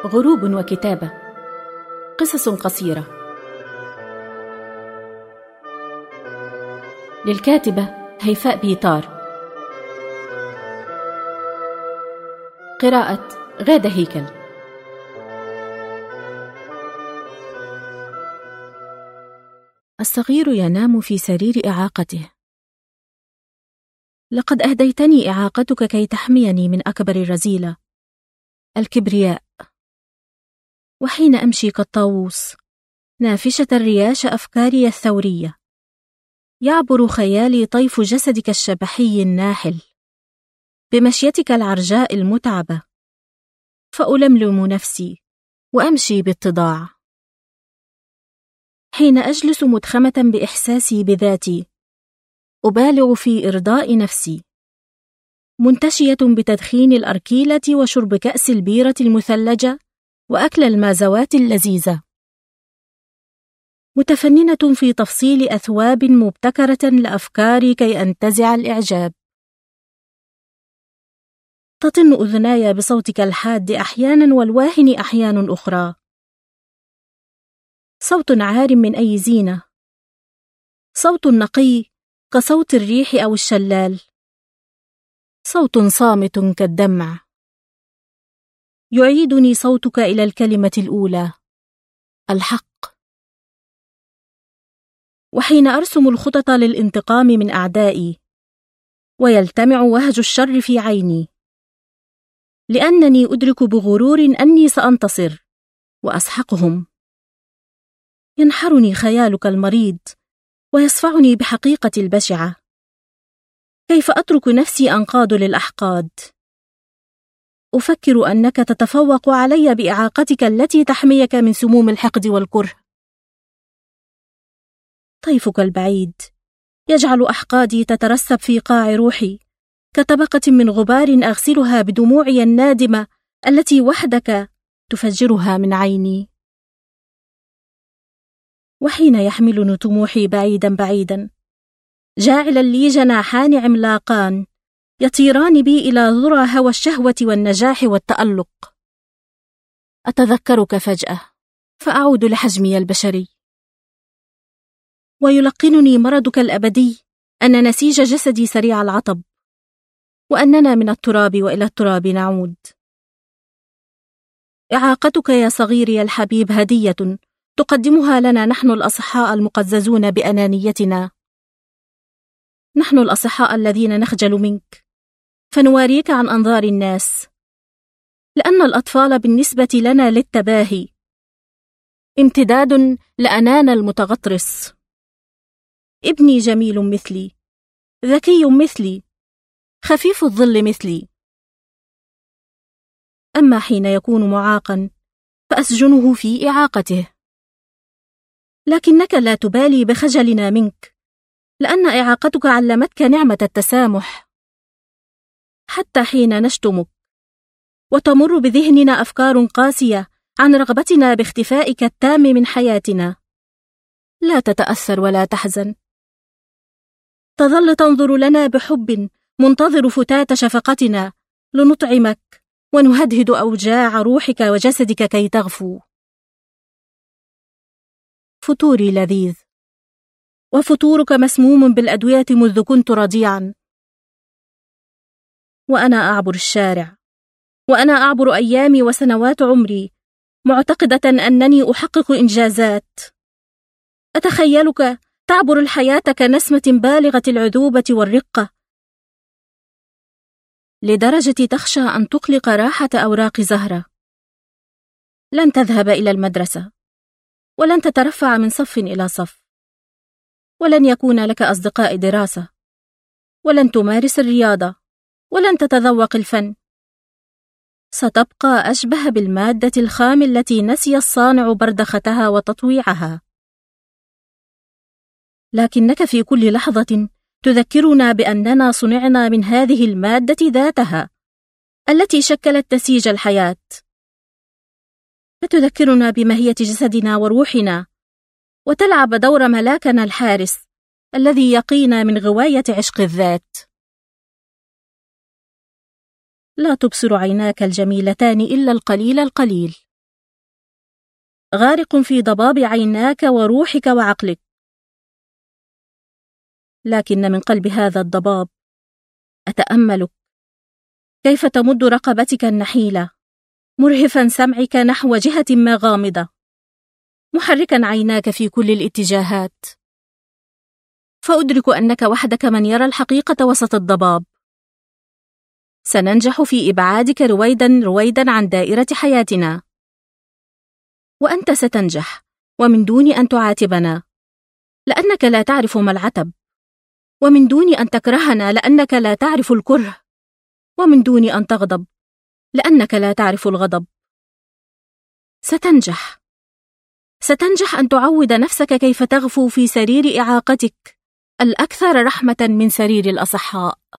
غروب وكتابة. قصص قصيرة للكاتبة هيفاء بيطار. قراءة غادة هيكل. الصغير ينام في سرير إعاقته. لقد أهديتني إعاقتك كي تحميني من أكبر الرذيلة، الكبرياء. وحين أمشي كالطاووس نافشة الرياش أفكاري الثورية، يعبر خيالي طيف جسدك الشبحي الناحل بمشيتك العرجاء المتعبة، فألملم نفسي وأمشي باتضاع. حين أجلس مدخمة بإحساسي بذاتي أبالغ في إرضاء نفسي، منتشية بتدخين الأركيلة وشرب كأس البيرة المثلجة وأكل المازوات اللذيذة، متفننة في تفصيل أثواب مبتكرة لأفكاري كي أنتزع الإعجاب. تطن أذناي بصوتك الحاد أحيانا والواهن أحيان أخرى، صوت عار من أي زينة، صوت نقي كصوت الريح أو الشلال، صوت صامت كالدمع. يعيدني صوتك إلى الكلمة الأولى، الحق. وحين أرسم الخطط للانتقام من أعدائي ويلتمع وهج الشر في عيني، لأنني أدرك بغرور أني سأنتصر وأسحقهم، ينحرني خيالك المريض ويصفعني بحقيقتي البشعة. كيف أترك نفسي أنقاد للأحقاد؟ أفكر أنك تتفوق علي بإعاقتك التي تحميك من سموم الحقد والكره. طيفك البعيد يجعل أحقادي تترسب في قاع روحي كطبقة من غبار أغسلها بدموعي النادمة التي وحدك تفجرها من عيني. وحين يحملني طموحي بعيدا بعيدا، جاعلا لي جناحان عملاقان يطيران بي إلى ذرى هوى الشهوة والنجاح والتألق، أتذكرك فجأة فأعود لحجمي البشري، ويلقنني مرضك الأبدي أن نسيج جسدي سريع العطب، وأننا من التراب وإلى التراب نعود. إعاقتك يا صغيري الحبيب هدية تقدمها لنا نحن الأصحاء المقززون بأنانيتنا، نحن الأصحاء الذين نخجل منك فنواريك عن أنظار الناس، لأن الأطفال بالنسبة لنا للتباهي، امتداد لأنانا المتغطرس. ابني جميل مثلي، ذكي مثلي، خفيف الظل مثلي. أما حين يكون معاقا فأسجنه في إعاقته، لكنك لا تبالي بخجلنا منك، لأن إعاقتك علمتك نعمة التسامح. حتى حين نشتمك وتمر بذهننا أفكار قاسية عن رغبتنا باختفائك التام من حياتنا، لا تتأثر ولا تحزن، تظل تنظر لنا بحب منتظر فتات شفقتنا لنطعمك ونهدهد أوجاع روحك وجسدك كي تغفو. فطوري لذيذ، وفطورك مسموم بالأدوية منذ كنت رضيعا، وأنا أعبر الشارع، وأنا أعبر أيامي وسنوات عمري معتقدة أنني أحقق إنجازات. أتخيلك تعبر الحياة كنسمة بالغة العذوبة والرقة، لدرجة تخشى أن تقلق راحة أوراق زهرة. لن تذهب إلى المدرسة، ولن تترفع من صف إلى صف، ولن يكون لك أصدقاء دراسة، ولن تمارس الرياضة، ولن تتذوق الفن. ستبقى أشبه بالمادة الخام التي نسي الصانع بردختها وتطويعها. لكنك في كل لحظة تذكرنا بأننا صنعنا من هذه المادة ذاتها التي شكلت نسيج الحياة، فتذكرنا بماهية جسدنا وروحنا، وتلعب دور ملاكنا الحارس الذي يقينا من غواية عشق الذات. لا تبصر عيناك الجميلتان إلا القليل القليل، غارق في ضباب عيناك وروحك وعقلك. لكن من قلب هذا الضباب أتأملك كيف تمد رقبتك النحيلة، مرهفا سمعك نحو جهة ما غامضة، محركا عيناك في كل الاتجاهات، فأدرك أنك وحدك من يرى الحقيقة وسط الضباب. سننجح في إبعادك رويدا رويدا عن دائرة حياتنا، وأنت ستنجح ومن دون أن تعاتبنا لأنك لا تعرف ما العتب، ومن دون أن تكرهنا لأنك لا تعرف الكره، ومن دون أن تغضب لأنك لا تعرف الغضب. ستنجح أن تعود نفسك كيف تغفو في سرير إعاقتك الأكثر رحمة من سرير الأصحاء.